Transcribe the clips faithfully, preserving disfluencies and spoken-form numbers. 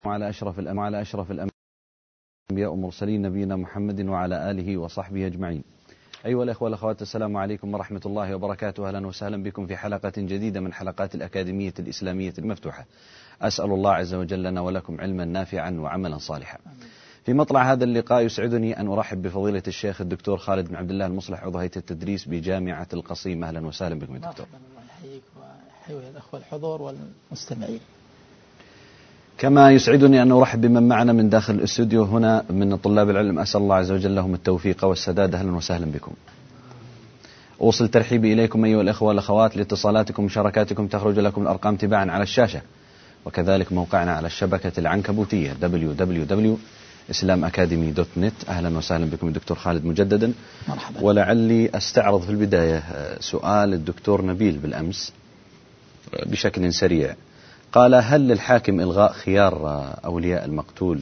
وعلى أشرف الأنبياء وعلى أشرف الأنبياء ومرسلين نبينا محمد وعلى آله وصحبه أجمعين. أيها الأخوة والأخوات، السلام عليكم ورحمة الله وبركاته. أهلا وسهلا بكم في حلقة جديدة من حلقات الأكاديمية الإسلامية المفتوحة. أسأل الله عز وجل لنا ولكم علما نافعا وعملا صالحا. في مطلع هذا اللقاء يسعدني أن أرحب بفضيلة الشيخ الدكتور خالد بن عبد الله المصلح، عضو هيئة التدريس بجامعة القصيم. أهلا وسهلا بكم يا دكتور. الله يحييك ويحيي الأخوة الحضور والمستمعين. كما يسعدني أن أرحب بمن معنا من داخل الاستوديو هنا من طلاب العلم. أسأل الله عز وجل لهم التوفيق والسداد. أهلا وسهلا بكم. أوصل ترحيبي إليكم أيها الأخوة والأخوات لاتصالاتكم ومشاركاتكم. تخرج لكم الأرقام تباعا على الشاشة، وكذلك موقعنا على الشبكة العنكبوتية دبليو دبليو دبليو دوت إسلام أكاديمي دوت نت. أهلا وسهلا بكم الدكتور خالد مجددا. مرحبا. ولعلي أستعرض في البداية سؤال الدكتور نبيل بالأمس بشكل سريع. قال: هل للحاكم إلغاء خيار أولياء المقتول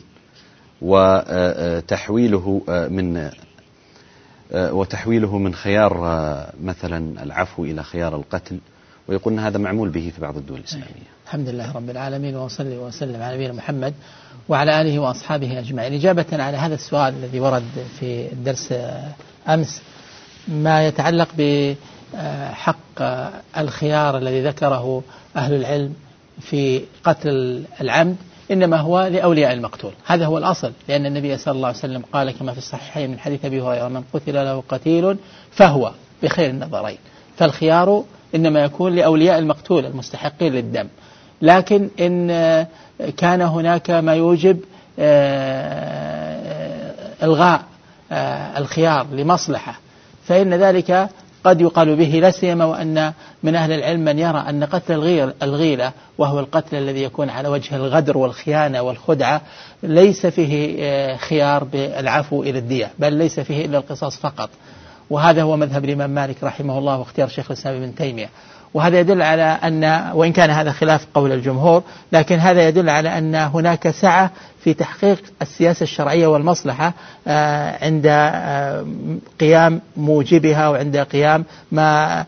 وتحويله من وتحويله من خيار مثلا العفو إلى خيار القتل؟ ويقول أن هذا معمول به في بعض الدول الإسلامية. الحمد لله رب العالمين، وصلي وسلم على نبينا محمد وعلى آله وأصحابه أجمعين. إجابة على هذا السؤال الذي ورد في الدرس أمس، ما يتعلق بحق الخيار الذي ذكره أهل العلم في قتل العمد، إنما هو لأولياء المقتول. هذا هو الأصل، لأن النبي صلى الله عليه وسلم قال كما في الصحيحين من حديث أبي هريرة: من قتل له قتيل فهو بخير النظرين. فالخيار إنما يكون لأولياء المقتول المستحقين للدم. لكن إن كان هناك ما يوجب إلغاء الخيار لمصلحة فإن ذلك قد يقال به، لا سيما وأن من أهل العلم من يرى أن قتل الغيلة، وهو القتل الذي يكون على وجه الغدر والخيانة والخدعة، ليس فيه خيار بالعفو إلى الدية، بل ليس فيه إلا القصاص فقط. وهذا هو مذهب الإمام مالك رحمه الله واختيار شيخ الإسلام ابن تيمية. وهذا يدل على أن، وإن كان هذا خلاف قول الجمهور، لكن هذا يدل على أن هناك سعة في تحقيق السياسة الشرعية والمصلحة عند قيام موجبها وعند قيام ما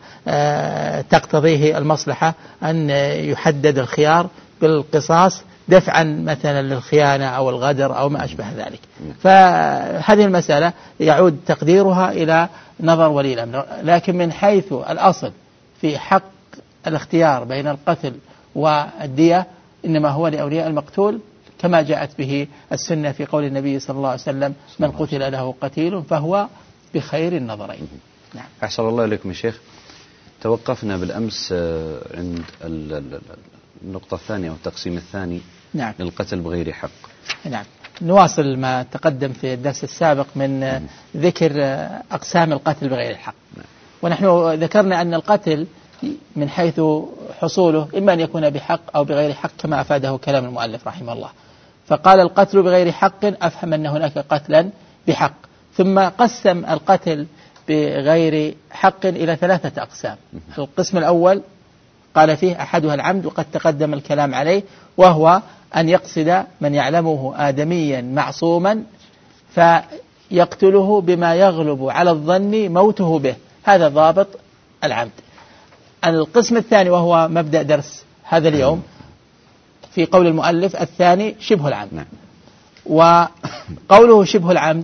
تقتضيه المصلحة، أن يحدد الخيار بالقصاص دفعا مثلا للخيانة أو الغدر أو ما أشبه ذلك. فهذه المسألة يعود تقديرها إلى نظر ولي الأمر. لكن من حيث الأصل في حق الاختيار بين القتل والدية، إنما هو لأولياء المقتول، كما جاءت به السنة في قول النبي صلى الله عليه وسلم: من قتل له قتيل فهو بخير النظرين. نعم. أحسن الله إليكم يا شيخ. توقفنا بالأمس عند النقطة الثانية والتقسيم الثاني. نعم. للقتل بغير حق. نعم. نواصل ما تقدم في الدرس السابق من م. ذكر أقسام القتل بغير الحق. نعم. ونحن ذكرنا أن القتل من حيث حصوله إما أن يكون بحق أو بغير حق، كما أفاده كلام المؤلف رحمه الله. فقال: القتل بغير حق، أفهم أن هناك قتلا بحق. ثم قسم القتل بغير حق إلى ثلاثة أقسام. القسم الأول قال فيه أحدها العمد، وقد تقدم الكلام عليه، وهو أن يقصد من يعلمه آدميا معصوما فيقتله بما يغلب على الظن موته به. هذا ضابط العمد. القسم الثاني، وهو مبدأ درس هذا اليوم، في قول المؤلف الثاني شبه العمد. وقوله شبه العمد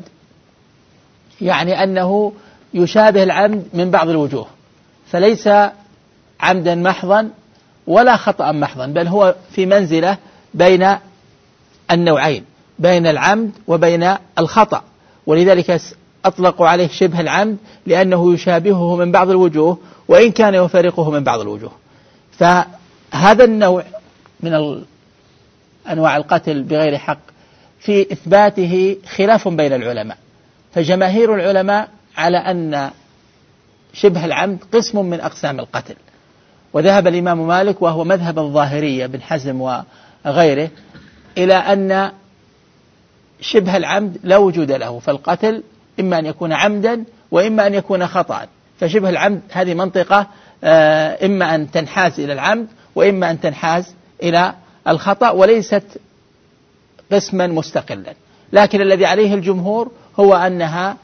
يعني أنه يشابه العمد من بعض الوجوه، فليس عمدا محضا ولا خطأ محضا، بل هو في منزلة بين النوعين، بين العمد وبين الخطأ. ولذلك أطلقوا عليه شبه العمد، لأنه يشابهه من بعض الوجوه وإن كان يفارقه من بعض الوجوه. فهذا النوع من أنواع القتل بغير حق في إثباته خلاف بين العلماء. فجماهير العلماء على أن شبه العمد قسم من أقسام القتل، وذهب الإمام مالك وهو مذهب الظاهرية بن حزم وغيره إلى أن شبه العمد لا وجود له، فالقتل إما أن يكون عمدا وإما أن يكون خطأ. فشبه العمد هذه منطقة إما أن تنحاز إلى العمد وإما أن تنحاز إلى الخطأ، وليست قسما مستقلا. لكن الذي عليه الجمهور هو أنها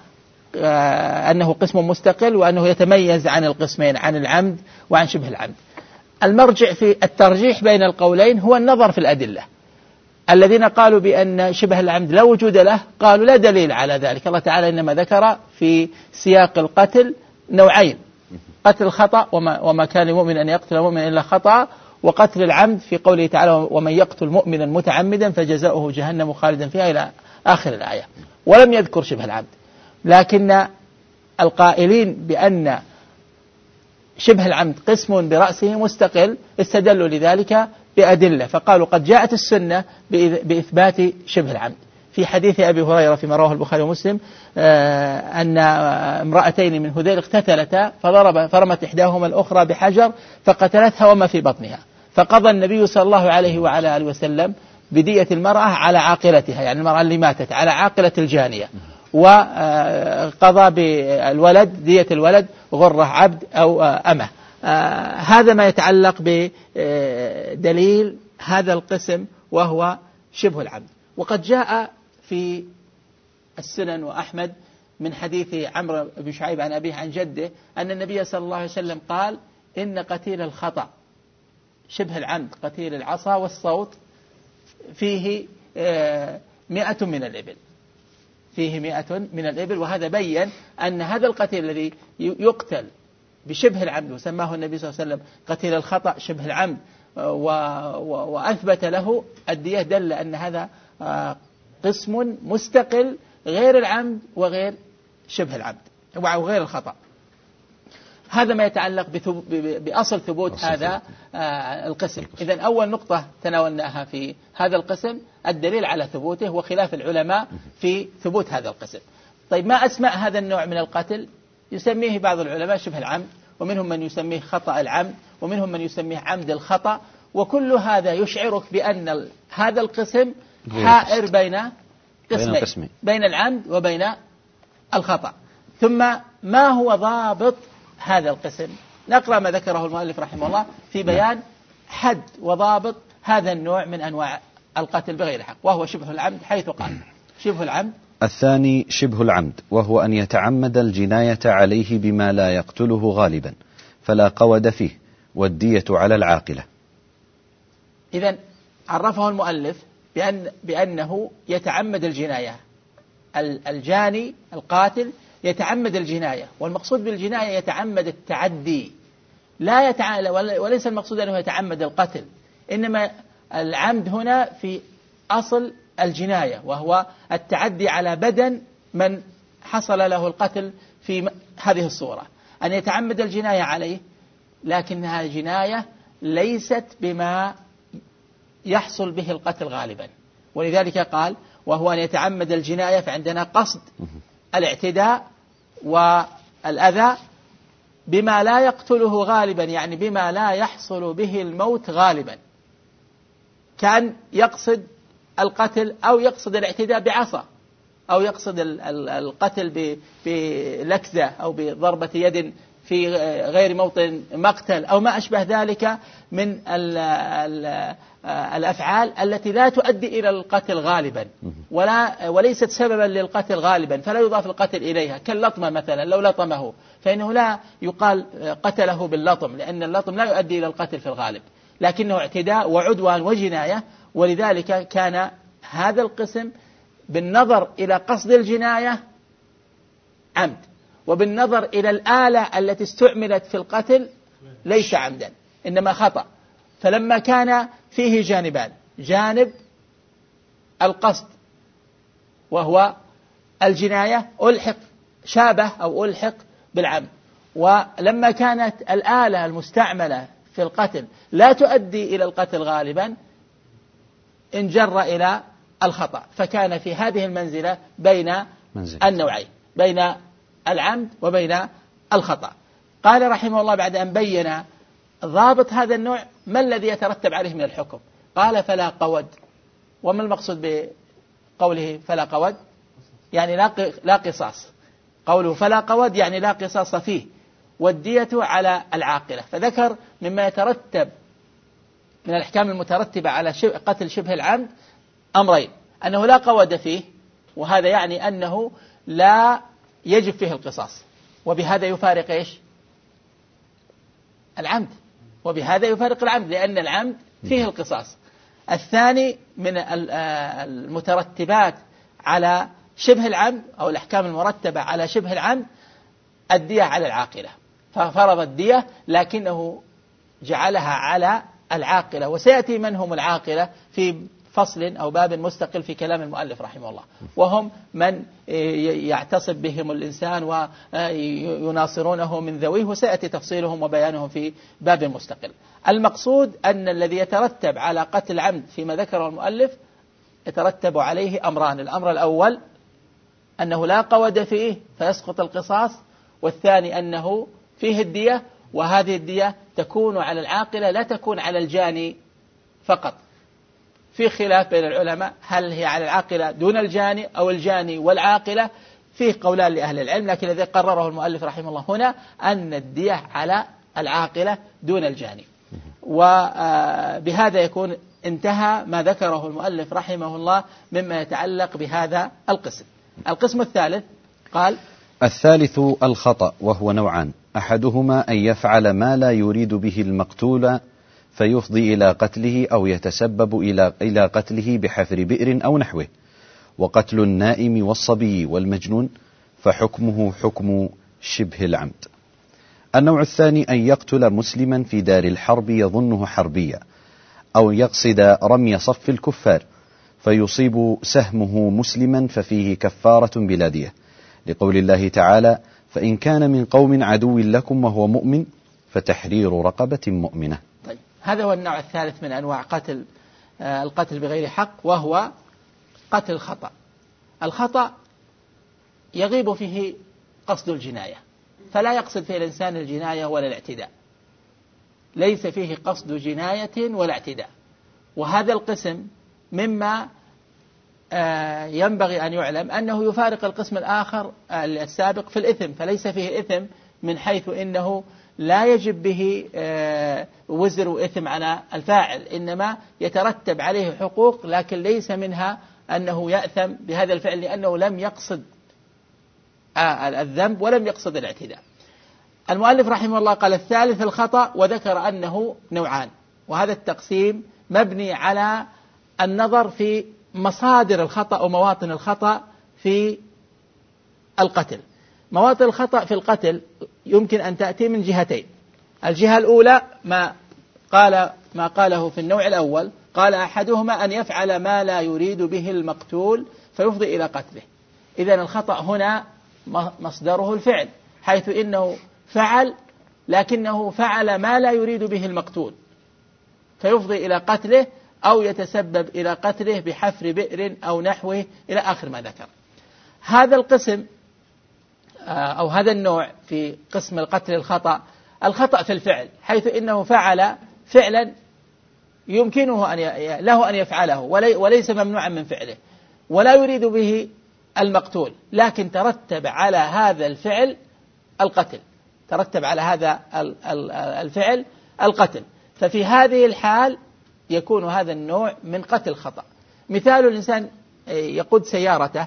أنه قسم مستقل، وأنه يتميز عن القسمين، عن العمد وعن شبه العمد. المرجع في الترجيح بين القولين هو النظر في الأدلة. الذين قالوا بأن شبه العمد لا وجود له قالوا لا دليل على ذلك. الله تعالى إنما ذكر في سياق القتل نوعين: قتل الخطأ وما, وما كان المؤمن أن يقتل مؤمنا إلا خطأ، وقتل العمد في قوله تعالى ومن يقتل مؤمنا متعمدا فجزاؤه جهنم خالدا فيها إلى آخر الآية، ولم يذكر شبه العمد. لكن القائلين بأن شبه العمد قسم برأسه مستقل استدلوا لذلك بأدلة، فقالوا قد جاءت السنة بإثبات شبه العمد. في حديث أبي هريرة فيما رواه البخاري ومسلم أن امرأتين من هذيل اقتتلتا فضرب فرمت إحداهما الأخرى بحجر فقتلتها وما في بطنها، فقضى النبي صلى الله عليه وعلى آله وسلم بدية المرأة على عاقلتها، يعني المرأة اللي ماتت على عاقلة الجانية، وقضى بالولد دية الولد غرة عبد أو أمه. هذا ما يتعلق بدليل هذا القسم وهو شبه العمد. وقد جاء في السنن وأحمد من حديث عمرو بن شعيب عن أبيه عن جده أن النبي صلى الله عليه وسلم قال إن قتيل الخطأ شبه العمد قتيل العصا والصوت فيه مئة من الإبل، فيه مئة من الإبل. وهذا بيّن أن هذا القتيل الذي يقتل بشبه العمد وسماه النبي صلى الله عليه وسلم قتيل الخطأ شبه العمد وأثبت له الدية، دل أن هذا قسم مستقل غير العمد وغير شبه العمد وغير الخطأ. هذا ما يتعلق بأصل ثبوت هذا القسم. إذن أول نقطة تناولناها في هذا القسم الدليل على ثبوته وخلاف العلماء في ثبوت هذا القسم. طيب ما أسماء هذا النوع من القتل؟ يسميه بعض العلماء شبه العمد، ومنهم من يسميه خطأ العمد، ومنهم من يسميه عمد الخطأ، وكل هذا يشعرك بأن هذا القسم حائر بين قسمين، بين العمد وبين الخطأ. ثم ما هو ضابط هذا القسم؟ نقرأ ما ذكره المؤلف رحمه الله في بيان حد وضابط هذا النوع من أنواع القتل بغير حق، وهو شبه العمد، حيث قال شبه العمد الثاني شبه العمد، وهو أن يتعمد الجناية عليه بما لا يقتله غالبا فلا قود فيه والدية على العاقلة. إذن عرفه المؤلف بأن بأنه يتعمد الجناية، الجاني القاتل يتعمد الجناية، والمقصود بالجناية يتعمد التعدي، لا يتع... وليس المقصود أنه يتعمد القتل، إنما العمد هنا في أصل الجناية وهو التعدي على بدن من حصل له القتل في هذه الصورة، أن يتعمد الجناية عليه، لكنها جناية ليست بما يحصل به القتل غالبا. ولذلك قال وهو أن يتعمد الجناية، فعندنا قصد الاعتداء والأذى بما لا يقتله غالبا، يعني بما لا يحصل به الموت غالبا، كان يقصد القتل أو يقصد الاعتداء بعصا، أو يقصد القتل بلكزة أو بضربة يد في غير موطن مقتل أو ما أشبه ذلك من ال ال الأفعال التي لا تؤدي إلى القتل غالبا ولا وليست سببا للقتل غالبا، فلا يضاف القتل إليها، كاللطمة مثلا، لو لطمه فإنه لا يقال قتله باللطم، لأن اللطم لا يؤدي إلى القتل في الغالب، لكنه اعتداء وعدوان وجناية. ولذلك كان هذا القسم بالنظر إلى قصد الجناية عمد، وبالنظر إلى الآلة التي استعملت في القتل ليس عمدا إنما خطأ. فلما كان فيه جانبان، جانب القصد وهو الجناية ألحق شابه أو ألحق بالعمد، ولما كانت الآلة المستعملة في القتل لا تؤدي إلى القتل غالبا انجر إلى الخطأ، فكان في هذه المنزلة بين منزل. النوعين، بين العمد وبين الخطأ. قال رحمه الله بعد أن بين ضابط هذا النوع ما الذي يترتب عليه من الحكم، قال فلا قود. وما المقصود بقوله فلا قود؟ يعني لا قصاص. قوله فلا قود يعني لا قصاص فيه، والدية على العاقلة. فذكر مما يترتب من الأحكام المترتبة على قتل شبه العمد أمرين: أنه لا قود فيه، وهذا يعني أنه لا يجب فيه القصاص، وبهذا يفارق إيش؟ العمد، وبهذا يفارق العمد، لأن العمد فيه القصاص. الثاني من المترتبات على شبه العمد أو الأحكام المرتبة على شبه العمد الدية على العاقلة، ففرض الدية لكنه جعلها على العاقلة، وسيأتي من هم العاقلة في فصل أو باب مستقل في كلام المؤلف رحمه الله، وهم من يعتصب بهم الإنسان ويناصرونه من ذويه، وسيأتي تفصيلهم وبيانهم في باب مستقل. المقصود أن الذي يترتب على قتل العمد فيما ذكره المؤلف يترتب عليه أمران: الأمر الأول أنه لا قود فيه فيسقط القصاص، والثاني أنه فيه الدية، وهذه الدية تكون على العاقلة لا تكون على الجاني فقط. في خلاف بين العلماء هل هي على العاقلة دون الجاني أو الجاني والعاقلة، فيه قولان لأهل العلم، لكن الذي قرره المؤلف رحمه الله هنا أن الدية على العاقلة دون الجاني. وبهذا يكون انتهى ما ذكره المؤلف رحمه الله مما يتعلق بهذا القسم. القسم الثالث قال: الثالث الخطأ، وهو نوعان: أحدهما أن يفعل ما لا يريد به المقتول فيفضي إلى قتله أو يتسبب إلى إلى قتله بحفر بئر أو نحوه، وقتل النائم والصبي والمجنون فحكمه حكم شبه العمد. النوع الثاني أن يقتل مسلما في دار الحرب يظنه حربيا، أو يقصد رمي صف الكفار فيصيب سهمه مسلما ففيه كفارة بلا دية، لقول الله تعالى: فإن كان من قوم عدو لكم وهو مؤمن فتحرير رقبة مؤمنة. طيب، هذا هو النوع الثالث من أنواع قتل آه القتل بغير حق، وهو قتل الخطأ. الخطأ يغيب فيه قصد الجناية، فلا يقصد فيه الإنسان الجناية ولا الاعتداء، ليس فيه قصد جناية ولا اعتداء. وهذا القسم مما آه ينبغي أن يعلم أنه يفارق القسم الآخر آه السابق في الإثم، فليس فيه إثم من حيث إنه لا يجب به آه وزر وإثم على الفاعل، إنما يترتب عليه حقوق، لكن ليس منها أنه يأثم بهذا الفعل لأنه لم يقصد آه الذنب ولم يقصد الاعتداء. المؤلف رحمه الله قال: الثالث الخطأ، وذكر أنه نوعان، وهذا التقسيم مبني على النظر في مصادر الخطأ ومواطن الخطأ في القتل. مواطن الخطأ في القتل يمكن أن تأتي من جهتين. الجهة الأولى ما قال ما قاله في النوع الأول، قال: أحدهما أن يفعل ما لا يريد به المقتول فيفضي إلى قتله. إذن الخطأ هنا مصدره الفعل، حيث إنه فعل لكنه فعل ما لا يريد به المقتول فيفضي إلى قتله أو يتسبب إلى قتله بحفر بئر أو نحوه إلى آخر ما ذكر. هذا القسم أو هذا النوع في قسم القتل الخطأ، الخطأ في الفعل، حيث إنه فعل فعلا يمكنه أن له أن يفعله وليس ممنوعا من فعله ولا يريد به المقتول، لكن ترتب على هذا الفعل القتل، ترتب على هذا الفعل القتل. ففي هذه الحال يكون هذا النوع من قتل خطأ. مثال: الإنسان يقود سيارته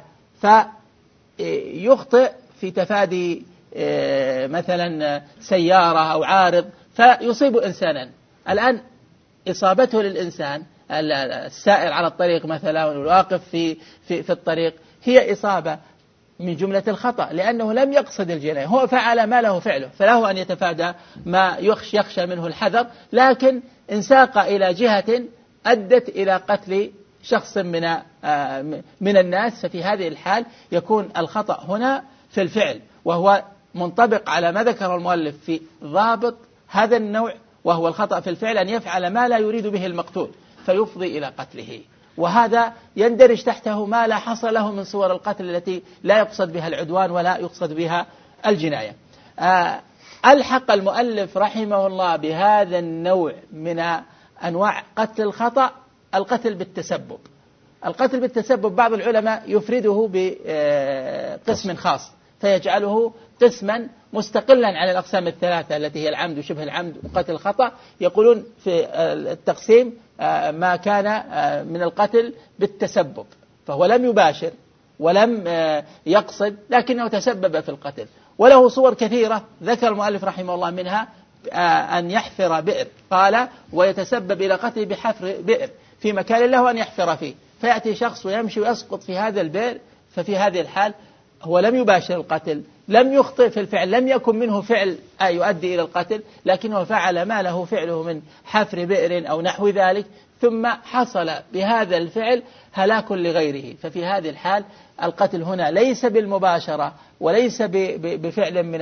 فيخطئ في تفادي مثلا سيارة أو عارض فيصيب إنسانا. الآن إصابته للإنسان السائر على الطريق مثلا والواقف في, في, في الطريق هي إصابة من جملة الخطأ، لأنه لم يقصد الجناية، هو فعل ما له فعله، فله أن يتفادى ما يخشى يخشى منه الحذر، لكن انساق إلى جهة أدت إلى قتل شخص من من الناس. ففي هذه الحال يكون الخطأ هنا في الفعل، وهو منطبق على ما ذكر المؤلف في ضابط هذا النوع، وهو الخطأ في الفعل أن يفعل ما لا يريد به المقتول فيفضي إلى قتله. وهذا يندرج تحته ما لا حصر له من صور القتل التي لا يقصد بها العدوان ولا يقصد بها الجناية. آه ألحق المؤلف رحمه الله بهذا النوع من أنواع قتل الخطأ القتل بالتسبب. القتل بالتسبب بعض العلماء يفرده بقسم خاص فيجعله قسما مستقلا عن الأقسام الثلاثة التي هي العمد وشبه العمد وقتل الخطأ. يقولون في التقسيم ما كان من القتل بالتسبب، فهو لم يباشر ولم يقصد لكنه تسبب في القتل، وله صور كثيرة ذكر المؤلف رحمه الله منها أن يحفر بئر، قال: ويتسبب إلى قتل بحفر بئر. في مكان له أن يحفر فيه، فيأتي شخص ويمشي ويسقط في هذا البئر، ففي هذه الحال هو لم يباشر القتل، لم يخطئ في الفعل، لم يكن منه فعل يؤدي إلى القتل، لكنه فعل ما له فعله من حفر بئر أو نحو ذلك، ثم حصل بهذا الفعل هلاك لغيره. ففي هذه الحال القتل هنا ليس بالمباشرة وليس بفعل من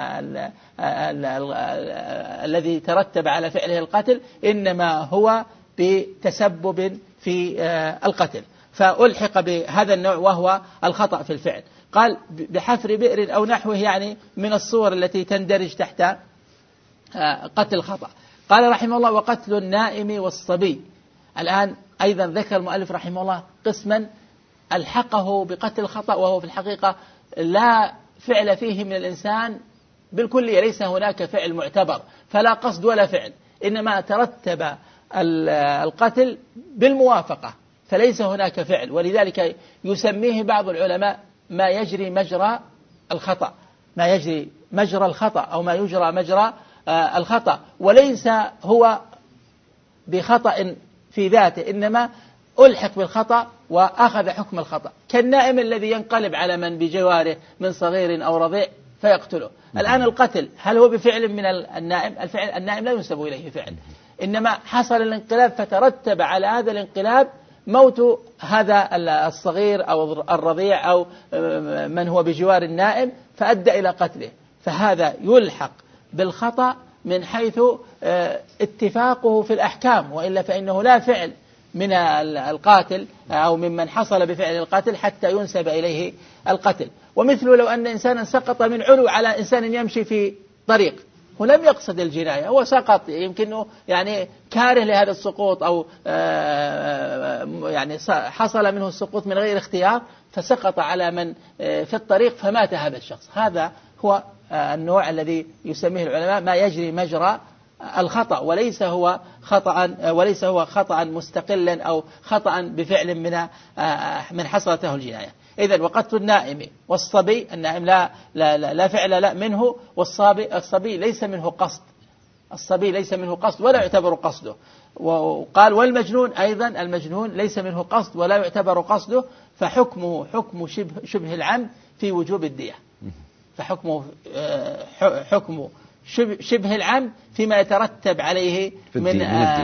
الذي ترتب على فعله القتل، إنما هو بتسبب في القتل، فألحق بهذا النوع وهو الخطأ في الفعل. قال بحفر بئر أو نحوه، يعني من الصور التي تندرج تحت قتل الخطأ. قال رحمه الله وقتل النائم والصبي. الآن أيضا ذكر المؤلف رحمه الله قسما ألحقه بقتل الخطأ، وهو في الحقيقة لا فعل فيه من الإنسان بالكلية، ليس هناك فعل معتبر، فلا قصد ولا فعل، إنما ترتب القتل بالموافقة، فليس هناك فعل، ولذلك يسميه بعض العلماء ما يجري مجرى الخطأ، ما يجري مجرى الخطأ أو ما يجرى مجرى الخطأ، وليس هو بخطأ في ذاته، إنما ألحق بالخطأ وأخذ حكم الخطأ، كالنائم الذي ينقلب على من بجواره من صغير أو رضيع فيقتله. الآن القتل هل هو بفعل من النائم؟ الفعل النائم لا ينسب إليه فعل، إنما حصل الانقلاب فترتب على هذا الانقلاب موت هذا الصغير أو الرضيع أو من هو بجوار النائم، فأدى إلى قتله، فهذا يلحق بالخطأ من حيث اتفاقه في الأحكام، وإلا فإنه لا فعل من القاتل أو ممن حصل بفعل القتل حتى ينسب إليه القتل. ومثله لو أن إنسانا سقط من علو على إنسان يمشي في طريق، هو لم يقصد الجناية، هو سقط، يمكنه يعني كاره لهذا السقوط أو يعني حصل منه السقوط من غير اختيار، فسقط على من في الطريق فمات هذا الشخص. هذا هو النوع الذي يسميه العلماء ما يجري مجرى الخطأ، وليس هو خطأ وليس هو خطأ مستقلا أو خطأ بفعل من من حصلته الجناية. إذن وقتل النائم والصبي، النائم لا لا لا, لا فعل لا منه، والصبي الصبي ليس منه قصد، الصبي ليس منه قصد ولا يعتبر قصده. وقال والمجنون أيضا، المجنون ليس منه قصد ولا يعتبر قصده، فحكمه حكم شبه شبه العمد في وجوب الدية، فحكمه حكمه شبه العمد فيما يترتب عليه من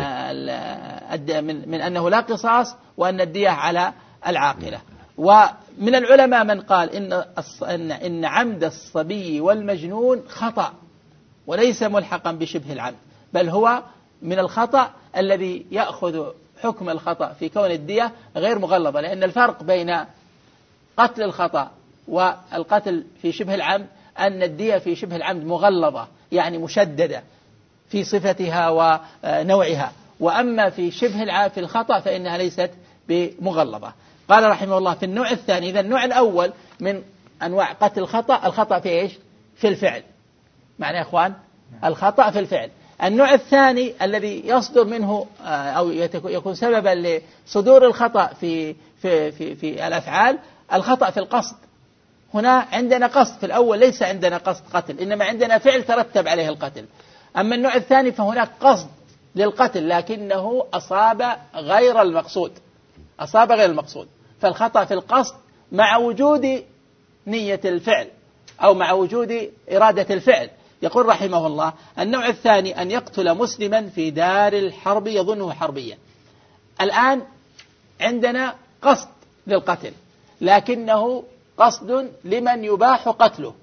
من من أنه لا قصاص وأن الدية على العاقلة. ومن العلماء من قال إن إن إن عمد الصبي والمجنون خطأ وليس ملحقا بشبه العمد، بل هو من الخطأ الذي يأخذ حكم الخطأ في كون الدية غير مغلظة، لأن الفرق بين قتل الخطأ والقتل في شبه العمد أن الدية في شبه العمد مغلظة، يعني مشددة في صفتها ونوعها، وأما في شبه العمد في الخطأ فإنها ليست بمغلظة. قال رحمه الله في النوع الثاني، إذا النوع الأول من أنواع قتل الخطأ، الخطأ في إيش؟ في الفعل، معنى يا إخوان الخطأ في الفعل. النوع الثاني الذي يصدر منه أو يكون سببا لصدور الخطأ في في في في الأفعال، الخطأ في القصد. هنا عندنا قصد، في الأول ليس عندنا قصد قتل، إنما عندنا فعل ترتب عليه القتل. أما النوع الثاني فهناك قصد للقتل لكنه أصاب غير المقصود، أصاب غير المقصود، فالخطأ في القصد مع وجود نية الفعل أو مع وجود إرادة الفعل. يقول رحمه الله النوع الثاني أن يقتل مسلما في دار الحرب يظنه حربيا. الآن عندنا قصد للقتل لكنه قصد لمن يباح قتله،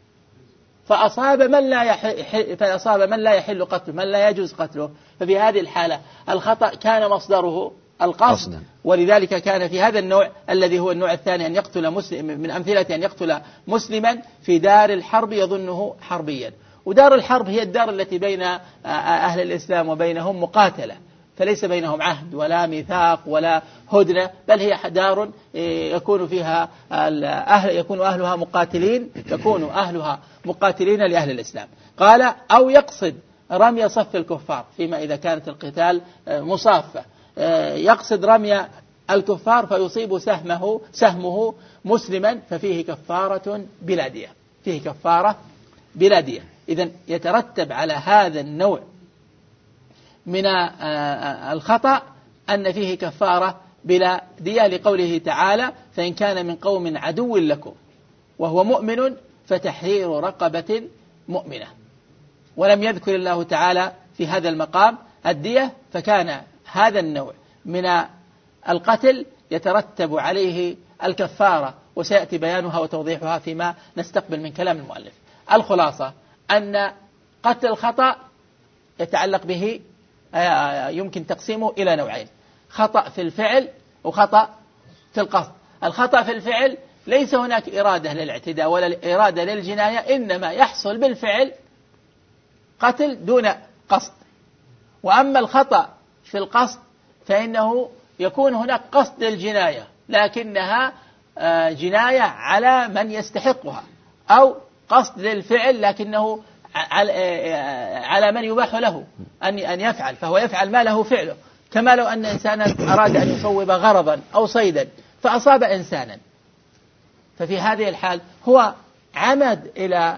فأصاب من لا يحل فأصاب من لا يحل قتله، من لا يجوز قتله، ففي هذه الحالة الخطأ كان مصدره القصد، ولذلك كان في هذا النوع الذي هو النوع الثاني أن يقتل مسلم، من أمثلة أن يقتل مسلما في دار الحرب يظنه حربيا. ودار الحرب هي الدار التي بين أهل الإسلام وبينهم مقاتلة، فليس بينهم عهد ولا ميثاق ولا هدنة، بل هي دار يكون فيها أهل يكون أهلها مقاتلين يكون أهلها مقاتلين لأهل الإسلام. قال أو يقصد رمي صف الكفار، فيما إذا كانت القتال مصافة، يقصد رمي الكفار فيصيب سهمه سهمه مسلما ففيه كفارة بلا دية، فيه كفارة بلا دية. إذن يترتب على هذا النوع من الخطأ أن فيه كفارة بلا دية لقوله تعالى فإن كان من قوم عدو لكم وهو مؤمن فتحرير رقبة مؤمنة، ولم يذكر الله تعالى في هذا المقام الدية، فكان هذا النوع من القتل يترتب عليه الكفارة، وسيأتي بيانها وتوضيحها فيما نستقبل من كلام المؤلف. الخلاصة أن قتل الخطأ يتعلق به يمكن تقسيمه إلى نوعين: خطأ في الفعل وخطأ في القصد. الخطأ في الفعل ليس هناك إرادة للاعتداء ولا إرادة للجناية، إنما يحصل بالفعل قتل دون قصد. وأما الخطأ في القصد فإنه يكون هناك قصد للجناية لكنها جناية على من يستحقها، أو قصد للفعل لكنه على من يباح له أن يفعل، فهو يفعل ما له فعله، كما لو أن إنسانا أراد أن يصوب غرضا أو صيدا فأصاب إنسانا، ففي هذه الحال هو عمد إلى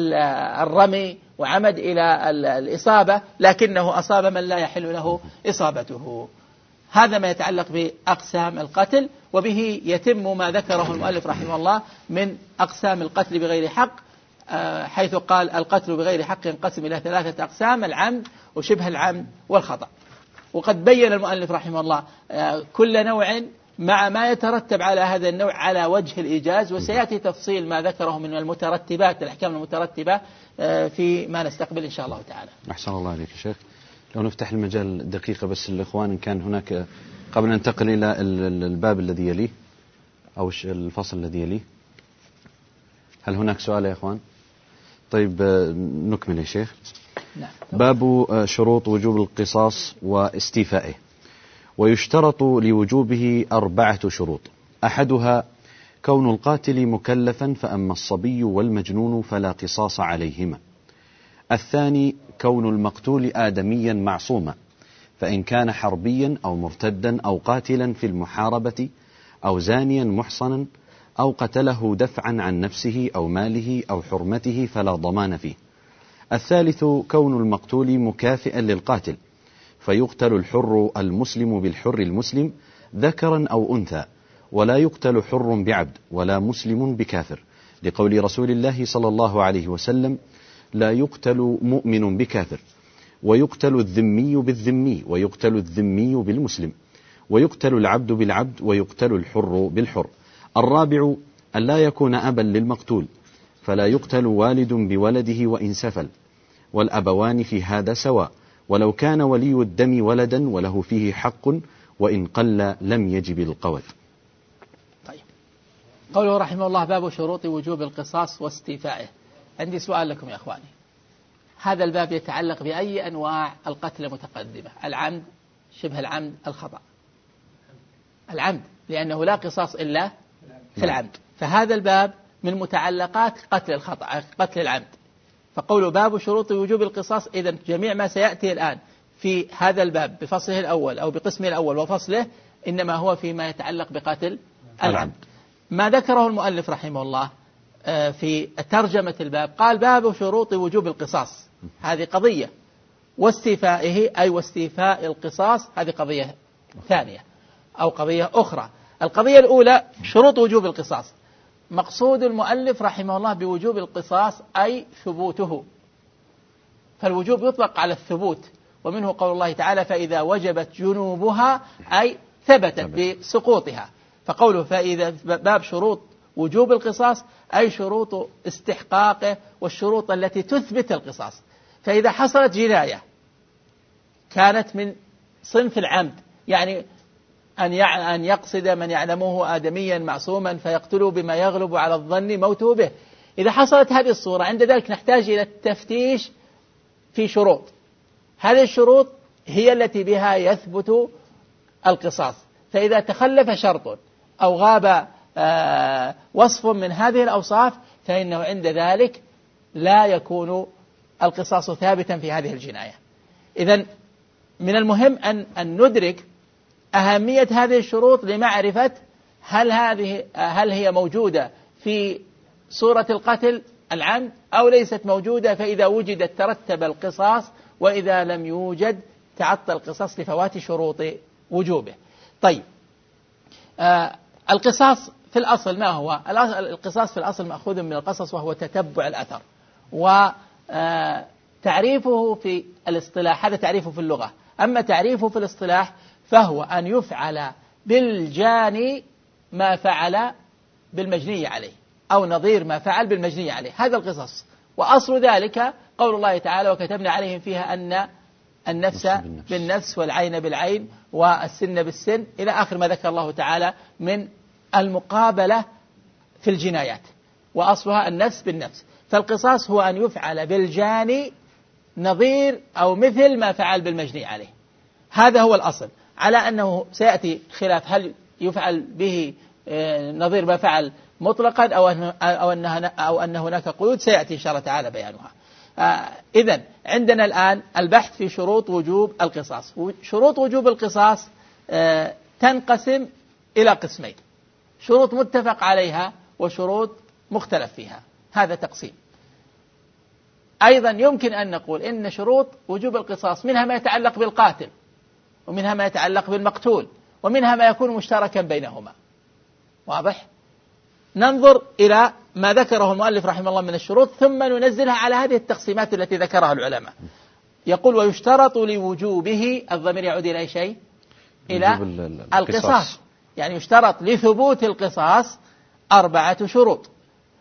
الرمي وعمد إلى الإصابة لكنه أصاب من لا يحل له إصابته. هذا ما يتعلق بأقسام القتل، وبه يتم ما ذكره المؤلف رحمه الله من أقسام القتل بغير حق، حيث قال القتل بغير حق ينقسم إلى ثلاثة أقسام: العمد وشبه العمد والخطأ. وقد بين المؤلف رحمه الله كل نوع مع ما يترتب على هذا النوع على وجه الإيجاز، وسيأتي تفصيل ما ذكره من المترتبات الأحكام المترتبة في ما نستقبل إن شاء الله تعالى. أحسن الله عليك يا شيخ. لو نفتح المجال دقيقة بس للإخوان إن كان هناك، قبل أن ننتقل إلى الباب الذي يليه أو الفصل الذي يليه، هل هناك سؤال يا إخوان؟ طيب نكمل يا شيخ. نعم. باب شروط وجوب القصاص واستيفائه. ويشترط لوجوبه أربعة شروط: أحدها كون القاتل مكلفا، فأما الصبي والمجنون فلا قصاص عليهما. الثاني كون المقتول آدميا معصوما، فإن كان حربيا أو مرتدا أو قاتلا في المحاربة أو زانيا محصنا أو قتله دفعا عن نفسه أو ماله أو حرمته فلا ضمان فيه. الثالث كون المقتول مكافئا للقاتل، فيقتل الحر المسلم بالحر المسلم ذكرا أو أنثى، ولا يقتل حر بعبد ولا مسلم بكافر، لقول رسول الله صلى الله عليه وسلم: لا يقتل مؤمن بكافر. ويقتل الذمي بالذمي، ويقتل الذمي بالمسلم، ويقتل العبد بالعبد، ويقتل الحر بالحر. الرابع أن لا يكون أبا للمقتول، فلا يقتل والد بولده وإن سفل، والأبوان في هذا سواء، ولو كان ولي الدم ولدا وله فيه حق وإن قل لم يجب القول. طيب، قوله رحمه الله: باب شروط وجوب القصاص واستيفائه. عندي سؤال لكم يا أخواني، هذا الباب يتعلق بأي أنواع القتل المتقدمة؟ العمد، شبه العمد، الخطأ. العمد، لأنه لا قصاص إلا في العمد، فهذا الباب من متعلقات قتل الخطأ، قتل العمد. فقول باب شروط وجوب القصاص، إذن جميع ما سيأتي الآن في هذا الباب بفصله الأول أو بقسمه الأول وفصله إنما هو فيما يتعلق بقتل العمد. ما ذكره المؤلف رحمه الله في ترجمة الباب قال: باب شروط وجوب القصاص، هذه قضية، واستيفائه أي واستيفاء القصاص هذه قضية ثانية أو قضية أخرى. القضية الأولى شروط وجوب القصاص. مقصود المؤلف رحمه الله بوجوب القصاص أي ثبوته، فالوجوب يطلق على الثبوت، ومنه قول الله تعالى: فإذا وجبت جنوبها أي ثبتت بسقوطها. فقوله فإذا باب شروط وجوب القصاص أي شروط استحقاقه والشروط التي تثبت القصاص. فإذا حصلت جناية كانت من صنف العمد، يعني أن يقصد من يعلمه آدميا معصوما فيقتله بما يغلب على الظن موته به، إذا حصلت هذه الصورة عند ذلك نحتاج إلى التفتيش في شروط. هذه الشروط هي التي بها يثبت القصاص، فإذا تخلف شرط أو غاب آه وصف من هذه الأوصاف فإنه عند ذلك لا يكون القصاص ثابتا في هذه الجناية. إذن من المهم أن, أن ندرك أهمية هذه الشروط لمعرفة هل هذه هل هي موجودة في صورة القتل العمد أو ليست موجودة، فإذا وجدت ترتب القصاص، وإذا لم يوجد تعطل القصاص لفوات شروط وجوبه. طيب آه القصاص في الأصل ما هو؟ القصاص في الأصل مأخوذ من القصص وهو تتبع الأثر، وتعريفه في الاصطلاح هذا تعريفه في اللغة. أما تعريفه في الاصطلاح فهو أن يفعل بالجاني ما فعل بالمجني عليه، أو نظير ما فعل بالمجني عليه، هذا القصاص. وأصل ذلك قول الله تعالى: وكتبنا عليهم فيها أن النفس بالنفس, بالنفس والعين بالعين والسن بالسن، إلى آخر ما ذكر الله تعالى من المقابلة في الجنايات، وأصلها النفس بالنفس. فالقصاص هو أن يفعل بالجاني نظير أو مثل ما فعل بالمجني عليه، هذا هو الأصل، على أنه سيأتي خلاف هل يفعل به نظير ما فعل مطلقا أو أن أو أن أو أن هناك قيود، سيأتي إن شاء الله تعالى بيانها. آه إذن عندنا الآن البحث في شروط وجوب القصاص. شروط وجوب القصاص آه تنقسم إلى قسمين: شروط متفق عليها وشروط مختلف فيها، هذا تقسيم. أيضا يمكن أن نقول إن شروط وجوب القصاص منها ما يتعلق بالقاتل، ومنها ما يتعلق بالمقتول، ومنها ما يكون مشتركا بينهما. واضح؟ ننظر إلى ما ذكره المؤلف رحمه الله من الشروط، ثم ننزلها على هذه التقسيمات التي ذكرها العلماء. يقول: ويشترط لوجوبه، الضمير يعود إلى أي شيء؟ إلى القصاص. يعني يشترط لثبوت القصاص أربعة شروط.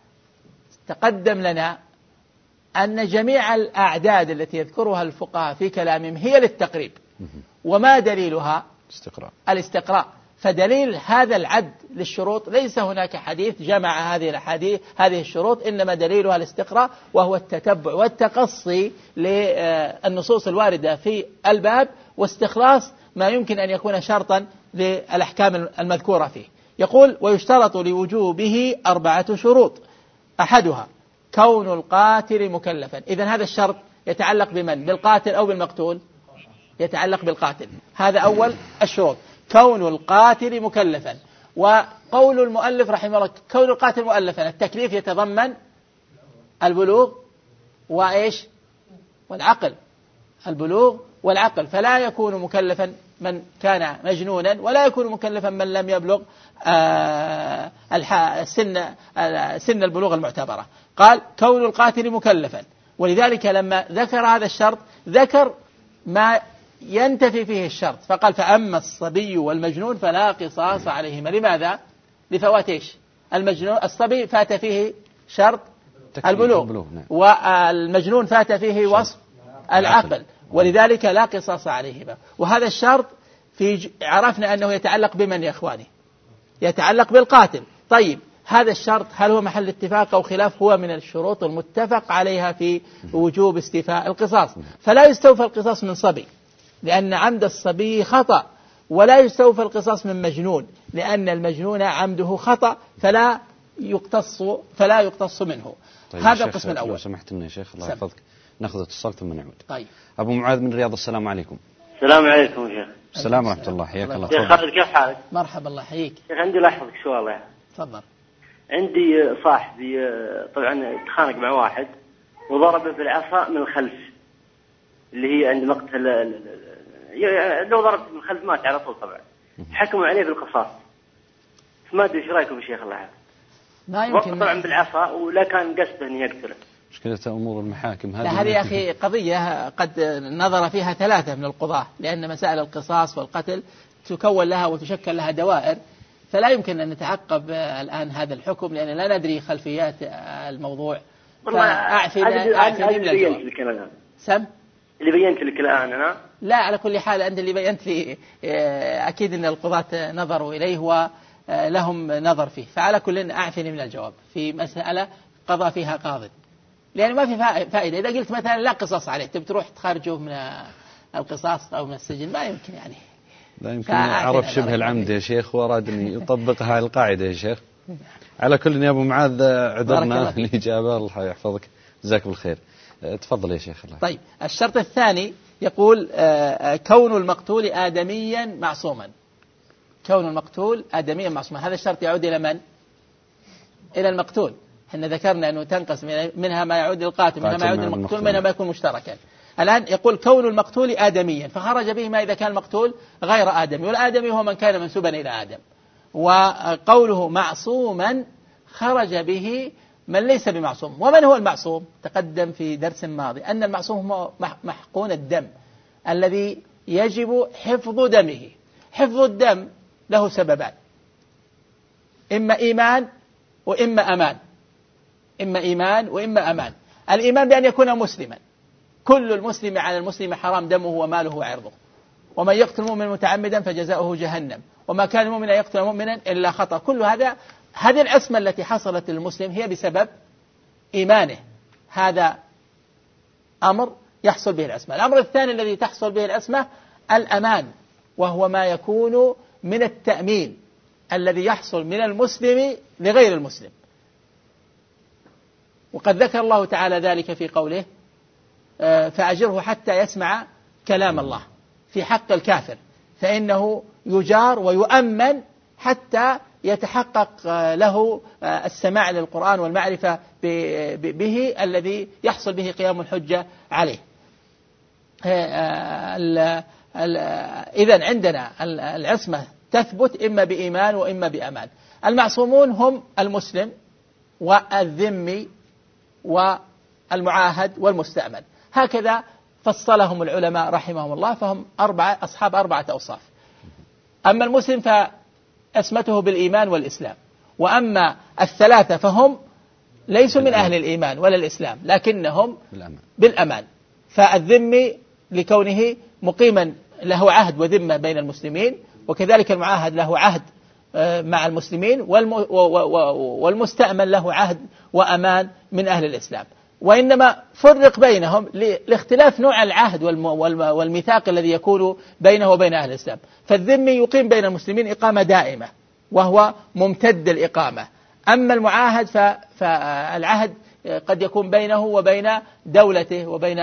تقدم لنا أن جميع الأعداد التي يذكرها الفقهاء في كلامهم هي للتقريب، وما دليلها؟ الاستقراء. الاستقراء. فدليل هذا العد للشروط ليس هناك حديث جمع هذه الحديث هذه الشروط، إنما دليلها الاستقراء، وهو التتبع والتقصي للنصوص الواردة في الباب، واستخلاص ما يمكن أن يكون شرطا للأحكام المذكورة فيه. يقول: ويشترط لوجوبه أربعة شروط، أحدها كون القاتل مكلفا. إذن هذا الشرط يتعلق بمن؟ بالقاتل أو بالمقتول؟ يتعلق بالقاتل، هذا أول الشروط، كون القاتل مكلفا. وقول المؤلف رحمه الله: كون القاتل مؤلفا، التكليف يتضمن البلوغ وإيش؟ والعقل، البلوغ والعقل، فلا يكون مكلفا من كان مجنونا، ولا يكون مكلفا من لم يبلغ آه السن سن البلوغ المعتبرة. قال: كون القاتل مكلفا، ولذلك لما ذكر هذا الشرط ذكر ما ينتفي فيه الشرط، فقال: فأما الصبي والمجنون فلا قصاص عليهما. لماذا؟ لفوات إيش؟ المجنون الصبي فات فيه شرط البلوغ، والمجنون فات فيه وصف العقل، ولذلك لا قصاص عليهما. وهذا الشرط في عرفنا أنه يتعلق بمن يا إخواني؟ يتعلق بالقاتل. طيب هذا الشرط هل هو محل اتفاق أو خلاف؟ هو من الشروط المتفق عليها في وجوب استيفاء القصاص. فلا يستوفى القصاص من صبي لأن عمد الصبي خطأ، ولا يستوفى القصاص من مجنون لأن المجنون عمده خطأ، فلا يقتص فلا يقتص منه. طيب هذا القسم الأول. لو سمحت لنا يا شيخ الله يحفظك ناخذ اتصال ثم نعود. طيب. أبو معاذ من الرياض، السلام عليكم. السلام عليكم يا شيخ. السلام ورحمة الله، حياك الله. شيخ خالد كيف حالك؟ مرحبا الله يحييك. شيخ عندي لاحظك سؤال يعني. تفضل. عندي صاحبي طبعا تخانق مع واحد وضربه بالعصا من الخلف، اللي هي عند مقتل، لو ضربت من الخلف مات على طول طبعا، حكموا عليه بالقصاص. ما ادري ايش رايكم يا شيخ الله يحفظك؟ ما يمكن طبعا بالعصا ولا كان قصده ان يقتله. مشكلة أمور المحاكم هذه. هذه يا أخي قضية قد نظر فيها ثلاثة من القضاة، لأن مسائل القصاص والقتل تكون لها وتشكل لها دوائر، فلا يمكن أن نتعقب الآن هذا الحكم لأن لا ندري خلفيات الموضوع. فأعفني أعفني من الجواب. سم اللي بينت لك الآن أنا؟ لا، على كل حال أنت اللي بينت لي، أكيد أن القضاة نظروا إليه ولهم نظر فيه، فعلى كل أعفني من الجواب في مسألة قضى فيها قاضي، لأن ما في فائدة. إذا قلت مثلا لا قصاص عليه تبي تروح تخرجه من القصاص أو من السجن، ما يمكن يعني. لا يمكن عرف شبه العمد يا شيخ وأراد أن يطبقها القاعدة يا شيخ. على كل يا أبو معاذ عذرنا الإجابة، الله يحفظك، جزاك بالخير. تفضل يا شيخ الله. طيب الشرط الثاني يقول كون المقتول آدميا معصوما. كون المقتول آدميا معصوما، هذا الشرط يعود إلى من؟ إلى المقتول. احنا ذكرنا أنه تنقسم منها ما يعود للقاتل، منها ما يعود للمقتول، منها ما يكون مشتركا. الآن يقول كون المقتول آدميا، فخرج به ما إذا كان المقتول غير آدمي، والآدمي هو من كان منسوبا إلى آدم. وقوله معصوما خرج به من ليس بمعصوم. ومن هو المعصوم؟ تقدم في درس ماضي أن المعصوم هو محقون الدم الذي يجب حفظ دمه. حفظ الدم له سببان، إما إيمان وإما أمان. إما إيمان وإما أمان. الإيمان بأن يكون مسلما، كل المسلم على المسلم حرام دمه وماله وعرضه، ومن يقتل مؤمنا متعمدا فجزاؤه جهنم، وما كان مؤمنا يقتل مؤمنا إلا خطأ. كل هذا، هذه العصمة التي حصلت للمسلم هي بسبب إيمانه، هذا أمر يحصل به العصمة. الأمر الثاني الذي تحصل به العصمة الأمان، وهو ما يكون من التأمين الذي يحصل من المسلم لغير المسلم. وقد ذكر الله تعالى ذلك في قوله فأجره حتى يسمع كلام الله في حق الكافر، فإنه يجار ويؤمن حتى يتحقق له السماع للقرآن والمعرفة به الذي يحصل به قيام الحجة عليه. إذن عندنا العصمة تثبت إما بإيمان وإما بأمان. المعصومون هم المسلم والذمي والمعاهد والمستأمن، هكذا فصلهم العلماء رحمهم الله، فهم أربعة أصحاب أربعة أوصاف. أما المسلم فأسمته بالإيمان والإسلام، وأما الثلاثة فهم ليسوا من أهل الإيمان ولا الإسلام لكنهم بالأمان. فالذمي لكونه مقيما له عهد وذمة بين المسلمين، وكذلك المعاهد له عهد مع المسلمين، والمستأمن له عهد وأمان من أهل الإسلام. وإنما فرق بينهم لاختلاف نوع العهد والميثاق الذي يكون بينه وبين أهل الإسلام. فالذمي يقيم بين المسلمين إقامة دائمة وهو ممتد الإقامة. أما المعاهد فالعهد قد يكون بينه وبين دولته وبين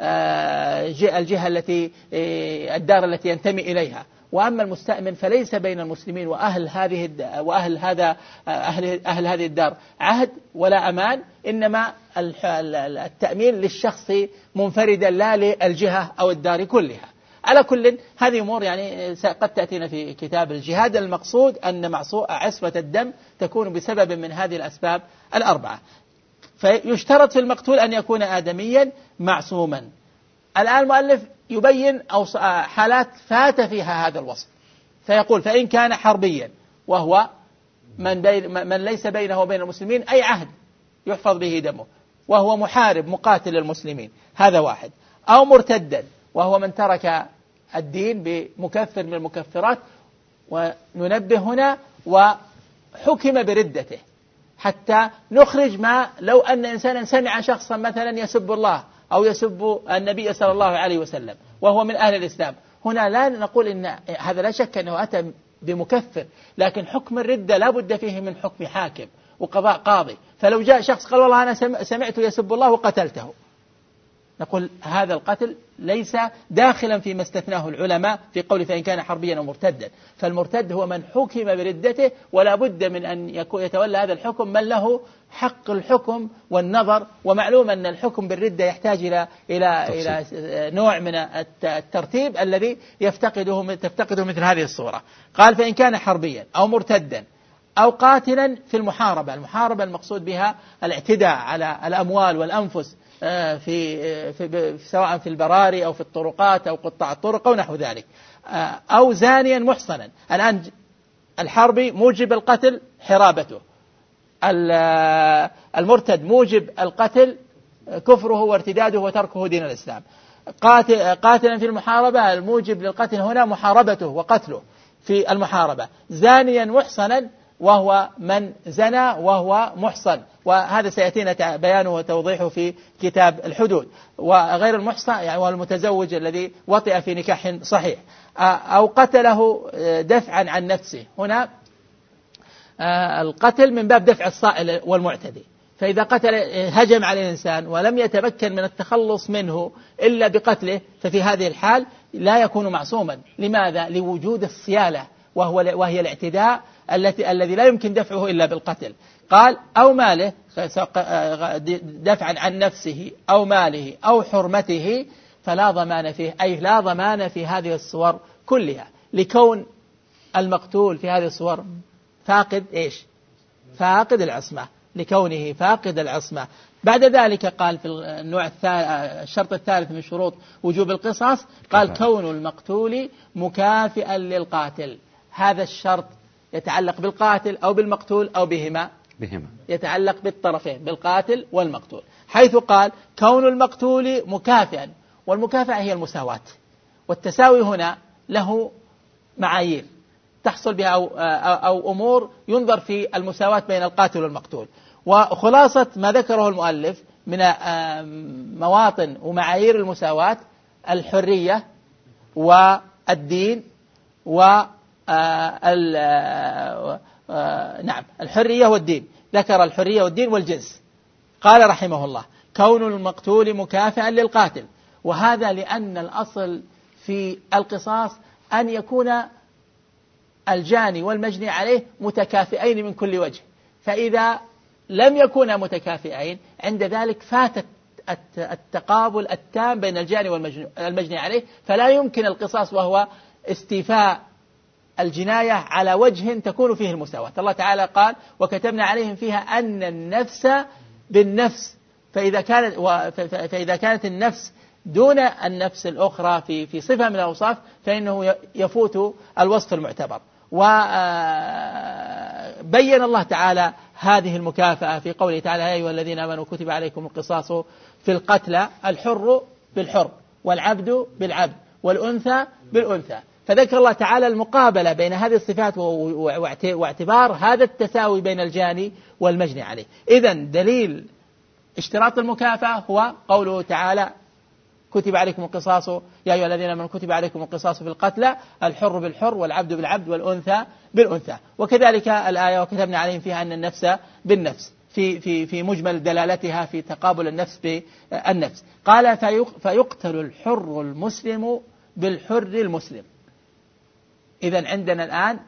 الجهة التي الدار التي ينتمي إليها. وأما المستأمن فليس بين المسلمين وأهل هذه وأهل هذا أهل أهل هذه الدار عهد ولا أمان، إنما التأمين للشخص منفردا لا للجهة أو الدار كلها. على كل هذه أمور يعني قد تأتينا في كتاب الجهاد. المقصود أن عصمة الدم تكون بسبب من هذه الأسباب الأربعة. فيشترط في المقتول أن يكون آدميا معصوما. الآن المؤلف يبين حالات فات فيها هذا الوصف، فيقول فإن كان حربيا وهو من, بين من ليس بينه وبين المسلمين أي عهد يحفظ به دمه، وهو محارب مقاتل للمسلمين، هذا واحد. أو مرتدا وهو من ترك الدين بمكفر من المكفرات، وننبه هنا وحكم بردته حتى نخرج ما لو أن إنسانا سمع شخصا مثلا يسب الله أو يسب النبي صلى الله عليه وسلم وهو من أهل الإسلام، هنا لا نقول إن هذا لا شك أنه أتى بمكفر، لكن حكم الردة لا بد فيه من حكم حاكم وقضاء قاضي. فلو جاء شخص قال والله أنا سمعت يسب الله وقتلته، نقول هذا القتل ليس داخلا فيما استثناه العلماء في قول فإن كان حربيا أو مرتدا. فالمرتد هو من حكم بردته، ولا بد من أن يتولى هذا الحكم من له حق الحكم والنظر. ومعلوم أن الحكم بالردة يحتاج إلى إلى إلى نوع من الترتيب الذي يفتقده تفتقده مثل هذه الصورة. قال فإن كان حربيا أو مرتدا أو قاتلا في المحاربة. المحاربة المقصود بها الاعتداء على الأموال والأنفس في, في سواء في البراري أو في الطرقات أو قطاع الطرق أو نحو ذلك. أو زانيا محصنا. الآن الحربي موجب القتل حرابته، المرتد موجب القتل كفره وارتداده وتركه دين الإسلام. قاتل قاتلا في المحاربة الموجب للقتل هنا محاربته وقتله في المحاربة. زانيا محصنا وهو من زنى وهو محصن، وهذا سيأتينا بيانه وتوضيحه في كتاب الحدود. وغير المحصن يعني هو المتزوج الذي وطئ في نكاح صحيح. أو قتله دفعا عن نفسه، هنا القتل من باب دفع الصائل والمعتدي. فإذا قتل هجم على الإنسان ولم يتمكن من التخلص منه إلا بقتله، ففي هذه الحال لا يكون معصوما. لماذا؟ لوجود الصيالة وهو وهي الاعتداء التي الذي لا يمكن دفعه إلا بالقتل. قال أو ماله، دفعا عن نفسه أو ماله أو حرمته، فلا ضمان فيه، أي لا ضمان في هذه الصور كلها، لكون المقتول في هذه الصور فاقد إيش؟ فاقد العصمة، لكونه فاقد العصمة. بعد ذلك قال في النوع الثالث الشرط الثالث من شروط وجوب القصاص قال كون المقتول مكافئا للقاتل. هذا الشرط يتعلق بالقاتل أو بالمقتول أو بهما بهما يتعلق بالطرفين بالقاتل والمقتول، حيث قال كون المقتول مكافئا، والمكافأة هي المساواة، والتساوي هنا له معايير تحصل بها أو, أو أمور ينظر في المساواة بين القاتل والمقتول. وخلاصة ما ذكره المؤلف من مواطن ومعايير المساواة الحرية والدين و نعم الحرية والدين، ذكر الحرية والدين والجنس. قال رحمه الله كون المقتول مكافئا للقاتل، وهذا لأن الأصل في القصاص أن يكون الجاني والمجني عليه متكافئين من كل وجه، فإذا لم يكونا متكافئين عند ذلك فات التقابل التام بين الجاني والمجني عليه، فلا يمكن القصاص وهو استيفاء الجناية على وجه تكون فيه المساواة. الله تعالى قال وكتبنا عليهم فيها أن النفس بالنفس، فإذا كانت, فإذا كانت النفس دون النفس الأخرى في في صفة من الأوصاف فإنه يفوت الوصف المعتبر. وبين الله تعالى هذه المكافأة في قوله تعالى يا أيها الذين آمنوا كتب عليكم القصاص في القتلى الحر بالحر والعبد بالعبد والأنثى بالأنثى، فذكر الله تعالى المقابلة بين هذه الصفات واعتبار هذا التساوي بين الجاني والمجني عليه. إذن دليل اشتراط المكافأة هو قوله تعالى كتب عليكم القصاص يا أيها الذين آمنوا كتب عليكم القصاص في القتلى الحر بالحر والعبد بالعبد والأنثى بالأنثى. وكذلك الآية وكتبنا عليهم فيها أن النفس بالنفس في في في مجمل دلالتها في تقابل النفس بالنفس. قال فيقتل الحر المسلم بالحر المسلم. إذن عندنا الآن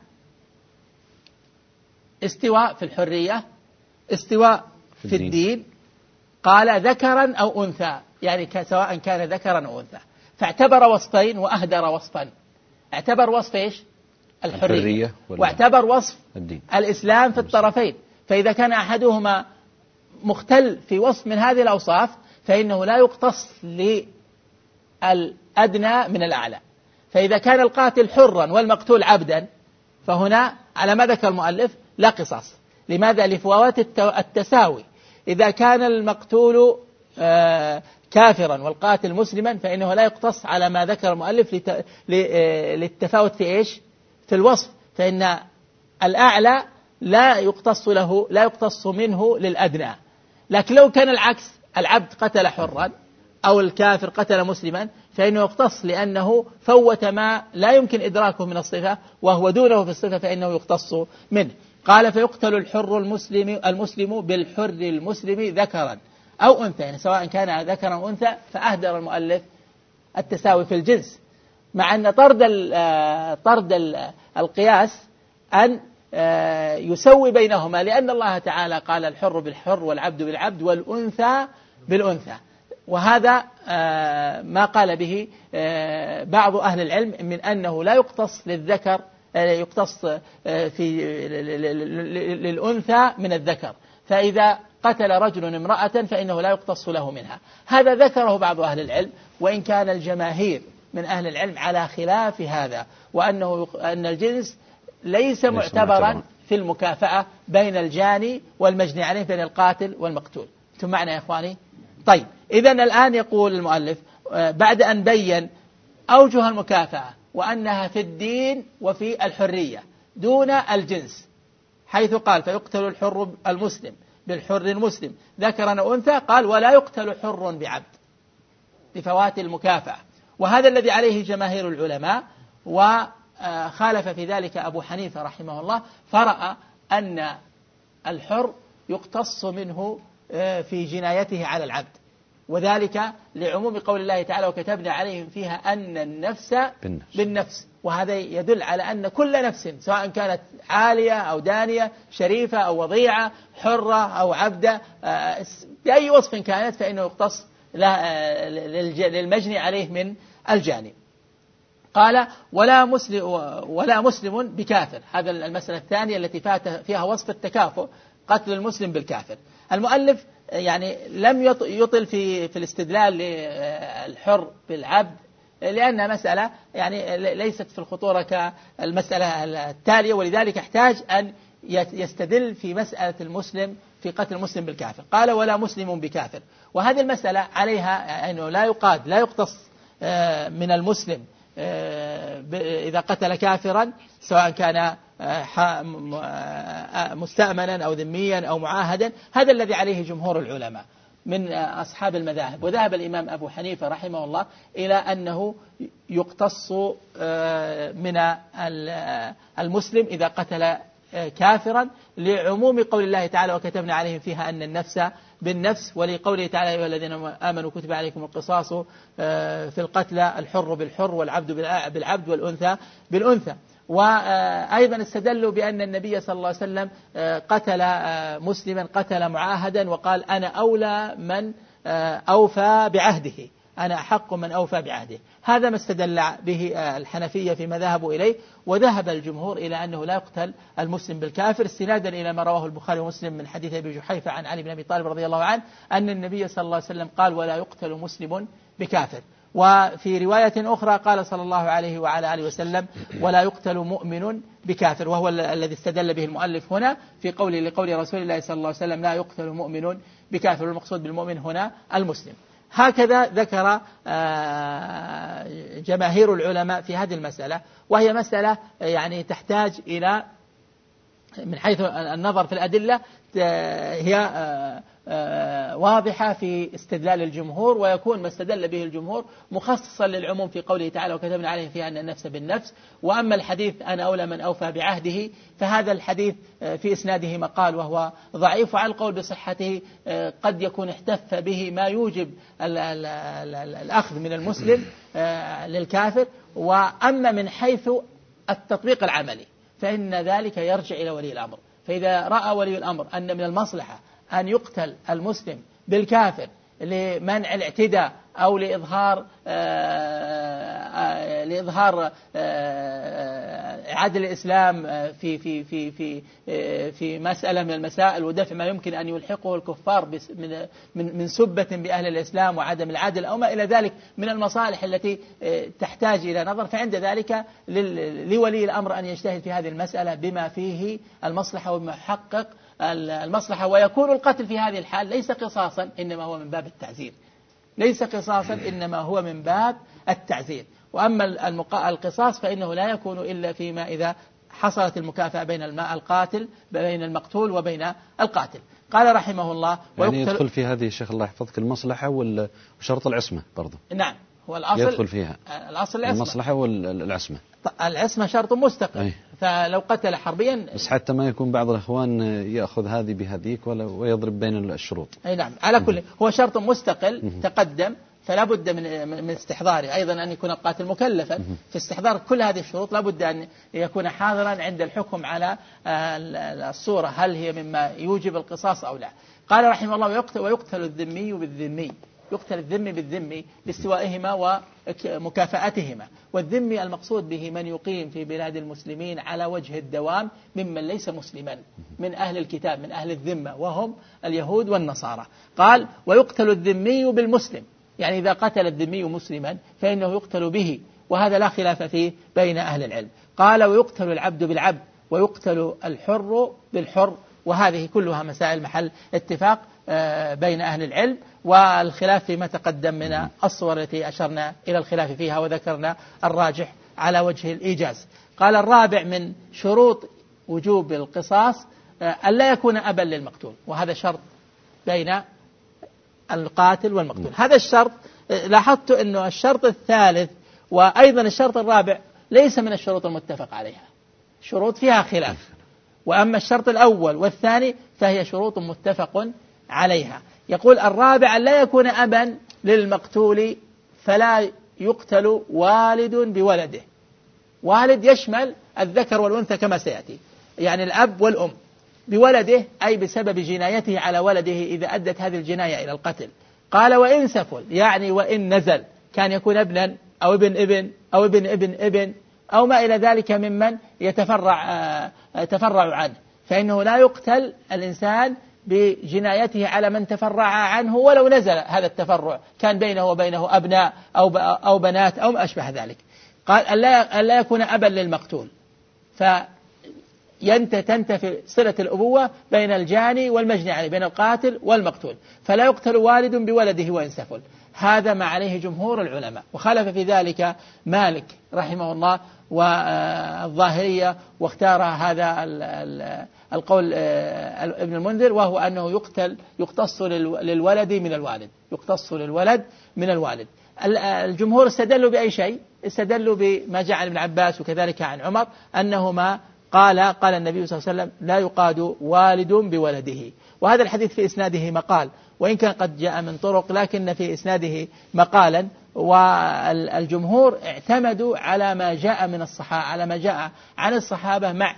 استواء في الحرية، استواء في الدين، قال ذكرا أو أنثى، يعني سواء كان ذكرا أو أنثى، فاعتبر وصفين وأهدر وصفا. اعتبر وصف إيش؟ الحرية, الحرية واعتبر وصف الدين. الإسلام في الطرفين، فإذا كان أحدهما مختل في وصف من هذه الأوصاف فإنه لا يقتص للأدنى من الأعلى. فإذا كان القاتل حرا والمقتول عبدا فهنا على ما ذكر المؤلف لا قصاص. لماذا؟ لفوات التساوي. إذا كان المقتول كافرا والقاتل مسلما فإنه لا يقتص على ما ذكر المؤلف للتفاوت في إيش؟ في الوصف، فإن الأعلى لا يقتص له لا يقتص منه للأدنى. لكن لو كان العكس، العبد قتل حرا أو الكافر قتل مسلما فإنه يقتص لأنه فوت ما لا يمكن إدراكه من الصفة وهو دونه في الصفة فإنه يقتص منه. قال فيقتل الحر المسلم المسلم بالحر المسلم ذكرا أو أنثى، يعني سواء كان ذكرا أو أنثى، فأهدر المؤلف التساوي في الجنس، مع أن طرد طرد القياس أن يسوي بينهما، لأن الله تعالى قال الحر بالحر والعبد بالعبد والأنثى بالأنثى. وهذا ما قال به بعض أهل العلم من أنه لا يقتص للذكر يقتص في للأنثى من الذكر، فإذا قتل رجل امرأة فإنه لا يقتص له منها. هذا ذكره بعض أهل العلم، وإن كان الجماهير من أهل العلم على خلاف هذا، وأنه أن الجنس ليس معتبرا في المكافأة بين الجاني والمجني عليه، بين القاتل والمقتول. أنتم معنا يا إخواني؟ طيب، إذن الآن يقول المؤلف بعد أن بين أوجه المكافأة وأنها في الدين وفي الحرية دون الجنس، حيث قال فيقتل الحر المسلم بالحر المسلم ذكرا أو أنثى، قال ولا يقتل حر بعبد لفوات المكافأة. وهذا الذي عليه جماهير العلماء، وخالف في ذلك أبو حنيفة رحمه الله، فرأى أن الحر يقتص منه في جنايته على العبد، وذلك لعموم قول الله تعالى وكتبنا عليهم فيها أن النفس بالنفس, بالنفس. وهذا يدل على أن كل نفس سواء كانت عالية أو دانية، شريفة أو وضيعة، حرة أو عبدة، بأي وصف كانت فإنه يقتص للمجني عليه من الجاني. قال ولا مسلم ولا مسلم بكافر. هذا المسألة الثانية التي فيها وصف التكافؤ، قتل المسلم بالكافر. المؤلف يعني لم يطل في في الاستدلال للحر بالعبد، لأنها مسألة يعني ليست في الخطورة كالمسألة التالية، ولذلك يحتاج أن يستدل في مسألة المسلم في قتل المسلم بالكافر. قال ولا مسلم بكافر، وهذه المسألة عليها أنه لا يقاد لا يقتص من المسلم إذا قتل كافرا، سواء كان مستأمنا أو ذميا أو معاهدا. هذا الذي عليه جمهور العلماء من أصحاب المذاهب. وذهب الإمام أبو حنيفة رحمه الله إلى أنه يقتص من المسلم إذا قتل كافرا، لعموم قول الله تعالى وكتبنا عليهم فيها أن النفس بالنفس، ولقوله تعالى أيها الذين آمنوا كتب عليكم القصاص في القتلى الحر بالحر والعبد بالعبد والأنثى بالأنثى. وأيضا استدلوا بأن النبي صلى الله عليه وسلم قتل مسلما قتل معاهدا وقال أنا أولى من أوفى بعهده، أنا أحق من أوفى بعهده. هذا ما استدل به الحنفية فيما ذهبوا إليه. وذهب الجمهور إلى أنه لا يقتل المسلم بالكافر، استنادا إلى ما رواه البخاري ومسلم من حديث أبي جحيفة عن علي بن أبي طالب رضي الله عنه أن النبي صلى الله عليه وسلم قال ولا يقتل مسلم بكافر. وفي رواية أخرى قال صلى الله عليه وعلى آله وسلم ولا يقتل مؤمن بكافر، وهو الذي استدل به المؤلف هنا في قوله لقول رسول الله صلى الله عليه وسلم لا يقتل مؤمن بكافر، والمقصود بالمؤمن هنا المسلم. هكذا ذكر جماهير العلماء في هذه المسألة، وهي مسألة يعني تحتاج إلى من حيث النظر في الأدلة هي واضحة في استدلال الجمهور، ويكون ما استدل به الجمهور مخصصا للعموم في قوله تعالى وكتبنا عليهم فيها أن النفس بالنفس. وأما الحديث أنا أولى من أوفى بعهده فهذا الحديث في إسناده مقال وهو ضعيف، وعلى القول بصحته قد يكون احتف به ما يوجب الأخذ من المسلم للكافر. وأما من حيث التطبيق العملي فإن ذلك يرجع إلى ولي الأمر. فإذا رأى ولي الأمر أن من المصلحة أن يقتل المسلم بالكافر لمنع الاعتداء أو لإظهار آآ لإظهار عدل الإسلام في في في في في مسألة من المسائل ودفع ما يمكن أن يلحقه الكفار من من من سبة بأهل الإسلام وعدم العدل أو ما إلى ذلك من المصالح التي تحتاج إلى نظر، فعند ذلك لولي الأمر أن يجتهد في هذه المسألة بما فيه المصلحة وبما يحقق المصلحة. ويكون القتل في هذه الحال ليس قصاصا إنما هو من باب التعزير، ليس قصاصا إنما هو من باب التعزير. وأما القصاص فإنه لا يكون إلا فيما إذا حصلت المكافأة بين القاتل بين المقتول وبين القاتل. قال رحمه الله يعني يدخل في هذه الشيخ الله يحفظك المصلحة وشرط العصمة برضه. نعم هو الأصل يدخل فيها الأصل العصمة. المصلحة والعصمة. العصمة شرط مستقل. أي. فلو قتل حربيا بس حتى ما يكون بعض الإخوان يأخذ هذه بهذيك ويضرب بين الشروط. أي نعم على كل هو شرط مستقل تقدم، فلا بد من من استحضاره. أيضا أن يكون القاتل مكلفا في استحضار كل هذه الشروط، لا بد أن يكون حاضرا عند الحكم على الصورة هل هي مما يوجب القصاص أو لا. قال رحمه الله ويقتل, ويقتل الذمي بالذمي، يقتل الذمي بالذمي لاستوائهما ومكافأتهما. والذمي المقصود به من يقيم في بلاد المسلمين على وجه الدوام ممن ليس مسلما من أهل الكتاب من أهل الذمة وهم اليهود والنصارى. قال ويقتل الذمي بالمسلم، يعني إذا قتل الذمي مسلما فإنه يقتل به، وهذا لا خلاف فيه بين أهل العلم. قال ويقتل العبد بالعبد ويقتل الحر بالحر، وهذه كلها مسائل محل اتفاق بين أهل العلم، والخلاف فيما تقدم من الصور التي أشرنا إلى الخلاف فيها وذكرنا الراجح على وجه الإيجاز. قال الرابع من شروط وجوب القصاص ألا يكون أبا للمقتول، وهذا شرط بين القاتل والمقتول. هذا الشرط لاحظت أنه الشرط الثالث وأيضا الشرط الرابع ليس من الشروط المتفق عليها، شروط فيها خلاف. وأما الشرط الأول والثاني فهي شروط متفق عليها. يقول الرابع لا يكون أبا للمقتول فلا يقتل والد بولده. والد يشمل الذكر والأنثى كما سيأتي، يعني الأب والأم، بولده أي بسبب جنايته على ولده إذا أدت هذه الجناية إلى القتل، قال وإن سفل يعني وإن نزل، كان يكون ابنا أو ابن ابن أو ابن ابن ابن أو ما إلى ذلك ممن يتفرع تفرع عنه، فإنه لا يقتل الإنسان بجنايته على من تفرع عنه ولو نزل هذا التفرع، كان بينه وبينه أبناء أو أو بنات أو ما أشبه ذلك. قال ألا ألا يكون أبا للمقتول، فتنتفي صلة الأبوة بين الجاني والمجني عليه، بين القاتل والمقتول، فلا يقتل والد بولده وإن سفل. هذا ما عليه جمهور العلماء، وخالف في ذلك مالك رحمه الله والظاهرية، واختار هذا القول ابن المنذر، وهو أنه يقتل يقتص للولد من الوالد، يقتص للولد من الوالد. الجمهور استدلوا بأي شيء؟ استدلوا بما جاء عن ابن عباس وكذلك عن عمر أنهما قال قال النبي صلى الله عليه وسلم لا يقاد والد بولده. وهذا الحديث في إسناده مقال، وإن كان قد جاء من طرق لكن في إسناده مقالا، والجمهور اعتمدوا على ما جاء من الصحابة على ما جاء عن الصحابة مع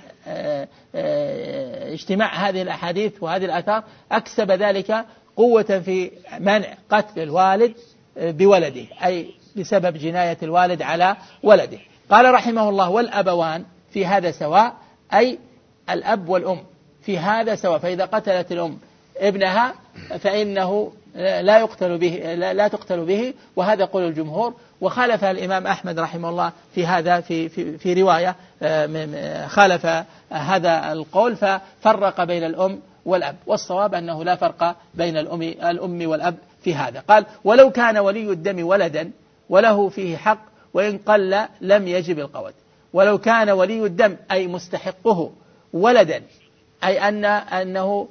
اجتماع هذه الأحاديث وهذه الآثار، أكسب ذلك قوة في منع قتل الوالد بولده، أي بسبب جناية الوالد على ولده. قال رحمه الله والأبوان في هذا سواء، أي الأب والأم في هذا سواء، فإذا قتلت الأم ابنها فإنه لا يقتل به لا تقتل به، وهذا قول الجمهور. وخالف الإمام أحمد رحمه الله في هذا في في, في رواية خالف هذا القول، ففرق بين الأم والأب، والصواب أنه لا فرق بين الأم الأم والأب في هذا. قال ولو كان ولي الدم ولدا وله فيه حق وإن قل لم يجب القود. ولو كان ولي الدم أي مستحقه ولدا، أي أن أنه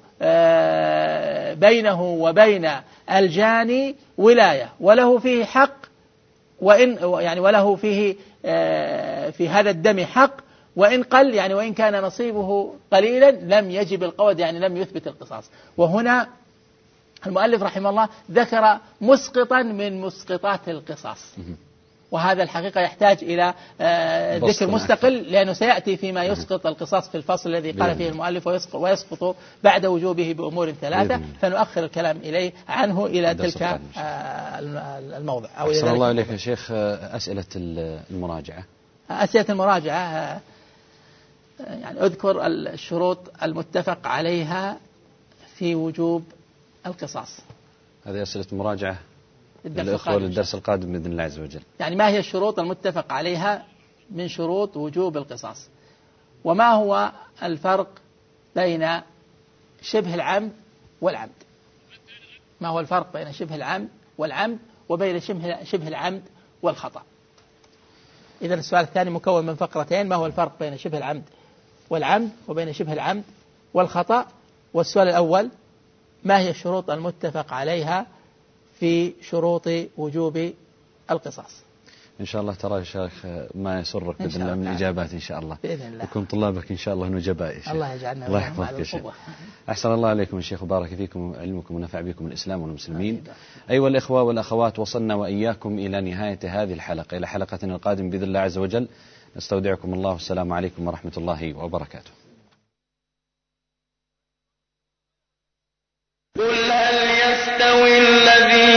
بينه وبين الجاني ولاية وله فيه حق، وإن يعني وله فيه في هذا الدم حق، وإن قل يعني وإن كان نصيبه قليلا لم يجب القود، يعني لم يثبت القصاص. وهنا المؤلف رحمه الله ذكر مسقطا من مسقطات القصاص، وهذا الحقيقة يحتاج إلى ذكر مستقل، لأنه سيأتي فيما يسقط القصاص في الفصل الذي قال فيه المؤلف ويسقط بعد وجوبه بأمور ثلاثة، فنؤخر الكلام إليه عنه إلى تلك الموضع. أحسن الله إليك يا شيخ. أسئلة المراجعة أسئلة المراجعة يعني أذكر الشروط المتفق عليها في وجوب القصاص. هذه أسئلة مراجعة الأخوة للدرس القادم بإذن الله عز وجل. يعني ما هي الشروط المتفق عليها من شروط وجوب القصاص، وما هو الفرق بين شبه العمد والعمد؟ ما هو الفرق بين شبه العمد والعمد وبين شبه شبه العمد والخطأ؟ إذا السؤال الثاني مكون من فقرتين، ما هو الفرق بين شبه العمد والعمد وبين شبه العمد والخطأ؟ والسؤال الأول ما هي الشروط المتفق عليها في شروط وجوب القصاص؟ إن شاء الله ترى يا شيخ ما يسرك بإذن الله من الإجابات إن شاء الله، بإذن الله يكون طلابك إن شاء الله نجباء. الله يجعلنا الله يحفظك يا شيخ. أحسن الله عليكم يا شيخ، وبارك فيكم علمكم ونفع بكم الإسلام والمسلمين. أيها الإخوة والأخوات، وصلنا وإياكم إلى نهاية هذه الحلقة، إلى حلقتنا القادم بإذن الله عز وجل. نستودعكم الله، والسلام عليكم ورحمة الله وبركاته. قل هل يستوي الذين